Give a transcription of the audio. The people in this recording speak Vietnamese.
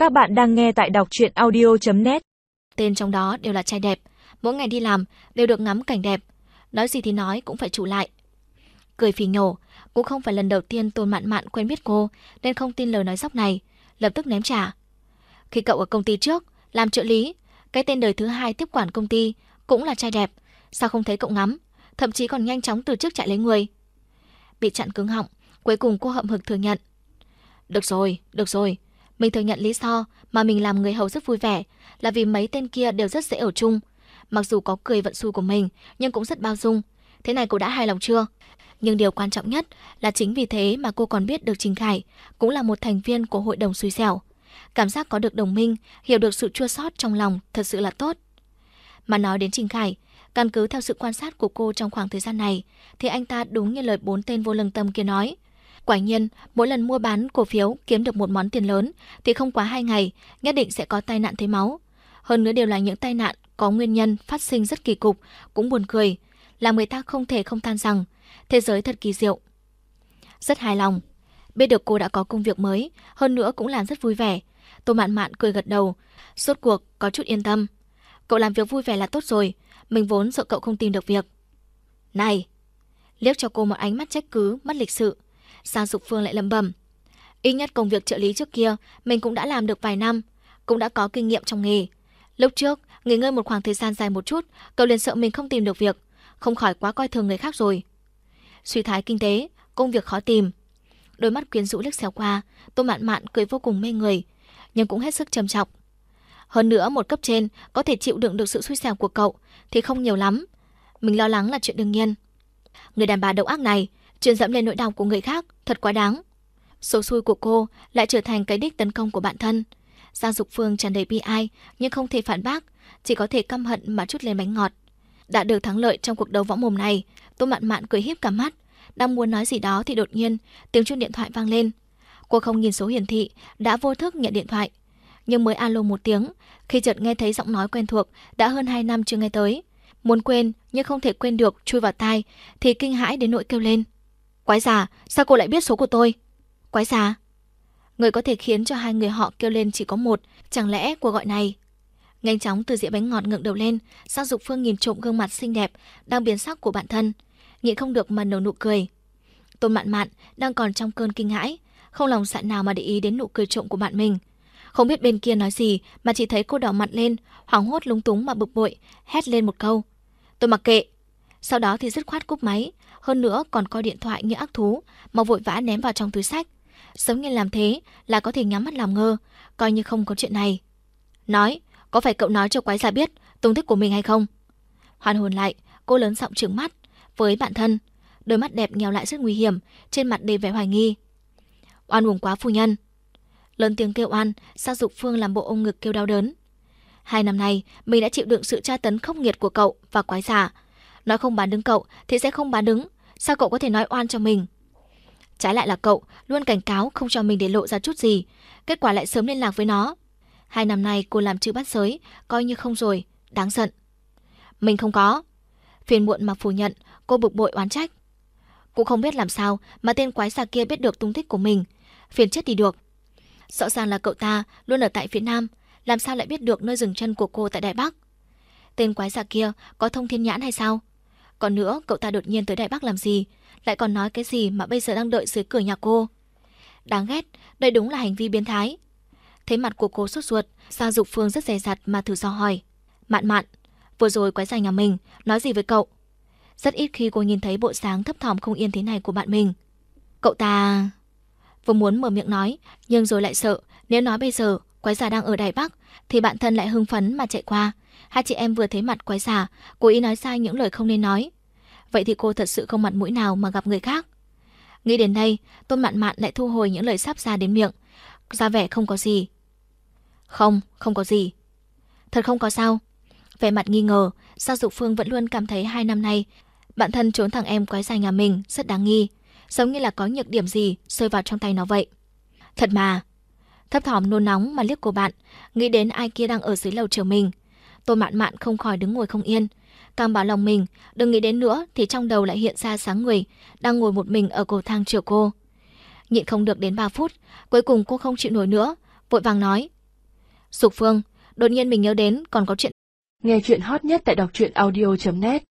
Các bạn đang nghe tại đọc truyện audio.net. Tên trong đó đều là trai đẹp, mỗi ngày đi làm đều được ngắm cảnh đẹp, nói gì thì nói cũng phải trụ lại. Cười phì nhổ, cũng không phải lần đầu tiên Tôn Mạn Mạn quen biết cô nên không tin lời nói dóc này, lập tức ném trả. Khi cậu ở công ty trước làm trợ lý, cái tên đời thứ hai tiếp quản công ty cũng là trai đẹp, sao không thấy cậu ngắm, thậm chí còn nhanh chóng từ chức chạy lấy người. Bị chặn cứng họng, cuối cùng cô hậm hực thừa nhận. Được rồi, mình thừa nhận lý do mà mình làm người hầu rất vui vẻ là vì mấy tên kia đều rất dễ ở chung. Mặc dù có cười vận xui của mình nhưng cũng rất bao dung. Thế này cô đã hài lòng chưa? Nhưng điều quan trọng nhất là chính vì thế mà cô còn biết được Trình Khải cũng là một thành viên của hội đồng xui xẻo. Cảm giác có được đồng minh, hiểu được sự chua xót trong lòng thật sự là tốt. Mà nói đến Trình Khải, căn cứ theo sự quan sát của cô trong khoảng thời gian này thì anh ta đúng như lời 4 tên vô lương tâm kia nói. Quả nhiên, mỗi lần mua bán cổ phiếu kiếm được một món tiền lớn thì không quá 2 ngày, nhất định sẽ có tai nạn thấy máu. Hơn nữa đều là những tai nạn có nguyên nhân phát sinh rất kỳ cục, cũng buồn cười, làm người ta không thể không than rằng thế giới thật kỳ diệu. Rất hài lòng, biết được cô đã có công việc mới, hơn nữa cũng làm rất vui vẻ. Tô Mạn Mạn cười gật đầu, rốt cuộc có chút yên tâm. Cậu làm việc vui vẻ là tốt rồi, mình vốn sợ cậu không tìm được việc. Này, liếc cho cô một ánh mắt trách cứ, mất lịch sự. Giang Dục Phương lại lẩm bẩm, ít nhất công việc trợ lý trước kia mình cũng đã làm được vài năm, cũng đã có kinh nghiệm trong nghề. Lúc trước nghỉ ngơi một khoảng thời gian dài một chút, cậu liền sợ mình không tìm được việc, không khỏi quá coi thường người khác rồi. Suy thoái kinh tế, công việc khó tìm. Đôi mắt quyến rũ liếc xéo qua, Tô Mạn Mạn cười vô cùng mê người, nhưng cũng hết sức trầm trọng. Hơn nữa một cấp trên có thể chịu đựng được sự xui xẻo của cậu thì không nhiều lắm. Mình lo lắng là chuyện đương nhiên. Người đàn bà độc ác này chuyện dẫm lên nỗi đau của người khác thật quá đáng. Số xui của cô lại trở thành cái đích tấn công của bản thân. Giang Dục Phương tràn đầy bi ai nhưng không thể phản bác, chỉ có thể căm hận mà trút lên bánh ngọt. Đã được thắng lợi trong cuộc đấu võ mồm này, Tô Mạn Mạn cười híp cả mắt, đang muốn nói gì đó thì đột nhiên tiếng chuông điện thoại vang lên. Cô không nhìn số hiển thị, đã vô thức nhận điện thoại, nhưng mới alo một tiếng, khi chợt nghe thấy giọng nói quen thuộc đã hơn 2 năm chưa nghe tới, muốn quên nhưng không thể quên được chui vào tai thì kinh hãi đến nỗi kêu lên. Quái già, sao cô lại biết số của tôi? Quái già? Người có thể khiến cho hai người họ kêu lên chỉ có một, chẳng lẽ cuộc gọi này? Nhanh chóng từ dĩa bánh ngọt ngẩng đầu lên, Giang Dục Phương nhìn trộm gương mặt xinh đẹp đang biến sắc của bản thân, nhịn không được mà nở nụ cười. Tôn Mạn Mạn đang còn trong cơn kinh hãi, không lòng dạ nào mà để ý đến nụ cười trộm của bạn mình. Không biết bên kia nói gì mà chỉ thấy cô đỏ mặt lên, hoảng hốt lúng túng mà bực bội, hét lên một câu. Tôi mặc kệ. Sau đó thì dứt khoát cúp máy, hơn nữa còn coi điện thoại như ác thú mà vội vã ném vào trong túi xách, giống như làm thế là có thể nhắm mắt làm ngơ, coi như không có chuyện này. Nói, có phải cậu nói cho quái già biết tung tích của mình hay không? Hoàn hồn lại, cô lớn giọng trừng mắt với bạn thân, đôi mắt đẹp nheo lại rất nguy hiểm, trên mặt đầy vẻ hoài nghi. Oan uổng quá phu nhân. Lớn tiếng kêu oan, Giang Dục Phương làm bộ ôm ngực kêu đau đớn. 2 năm nay mình đã chịu đựng sự tra tấn khốc nghiệt của cậu và quái già. Nói không bán đứng cậu thì sẽ không bán đứng, sao cậu có thể nói oan cho mình? Trái lại là cậu luôn cảnh cáo không cho mình để lộ ra chút gì, kết quả lại sớm liên lạc với nó. 2 năm nay cô làm chữ bắt giới, coi như không rồi, đáng giận. Mình không có. Phiền muộn mà phủ nhận, cô bực bội oán trách. Cũng không biết làm sao mà tên quái già kia biết được tung tích của mình, phiền chết đi được. Rõ ràng là cậu ta luôn ở tại phía Nam, làm sao lại biết được nơi dừng chân của cô tại Đài Bắc? Tên quái già kia có thông thiên nhãn hay sao? Còn nữa, cậu ta đột nhiên tới Đài Bắc làm gì? Lại còn nói cái gì mà bây giờ đang đợi dưới cửa nhà cô? Đáng ghét, đây đúng là hành vi biến thái. Thấy mặt của cô sốt ruột, Giang Dục Phương rất dè dặt mà thử dò hỏi. Mạn Mạn, vừa rồi quái già nhà mình nói gì với cậu? Rất ít khi cô nhìn thấy bộ dáng thấp thỏm không yên thế này của bạn mình. Cậu ta... Vừa muốn mở miệng nói, nhưng rồi lại sợ nếu nói bây giờ quái già đang ở Đài Bắc thì bạn thân lại hưng phấn mà chạy qua. Hai chị em vừa thấy mặt quái già, cố ý nói sai những lời không nên nói. Vậy thì cô thật sự không mặt mũi nào mà gặp người khác. Nghĩ đến đây, Tôn Mạn Mạn lại thu hồi những lời sắp ra đến miệng, ra vẻ không có gì. Không có gì. Thật không có sao? Vẻ mặt nghi ngờ, Giang Dục Phương vẫn luôn cảm thấy 2 năm nay bạn thân trốn thằng em quái già nhà mình rất đáng nghi, giống như là có nhược điểm gì rơi vào trong tay nó vậy. Thật mà. Thấp thỏm nôn nóng mà liếc cô bạn, nghĩ đến ai kia đang ở dưới lầu chờ mình. Tôn Mạn Mạn không khỏi đứng ngồi không yên, càng bảo lòng mình đừng nghĩ đến nữa thì trong đầu lại hiện ra sáng người đang ngồi một mình ở cầu thang chờ cô. Nhịn không được đến 3 phút, cuối cùng cô không chịu nổi nữa, vội vàng nói. Sục Phương, đột nhiên mình nhớ đến còn có chuyện. Nghe chuyện hot nhất tại đọc truyện audio.net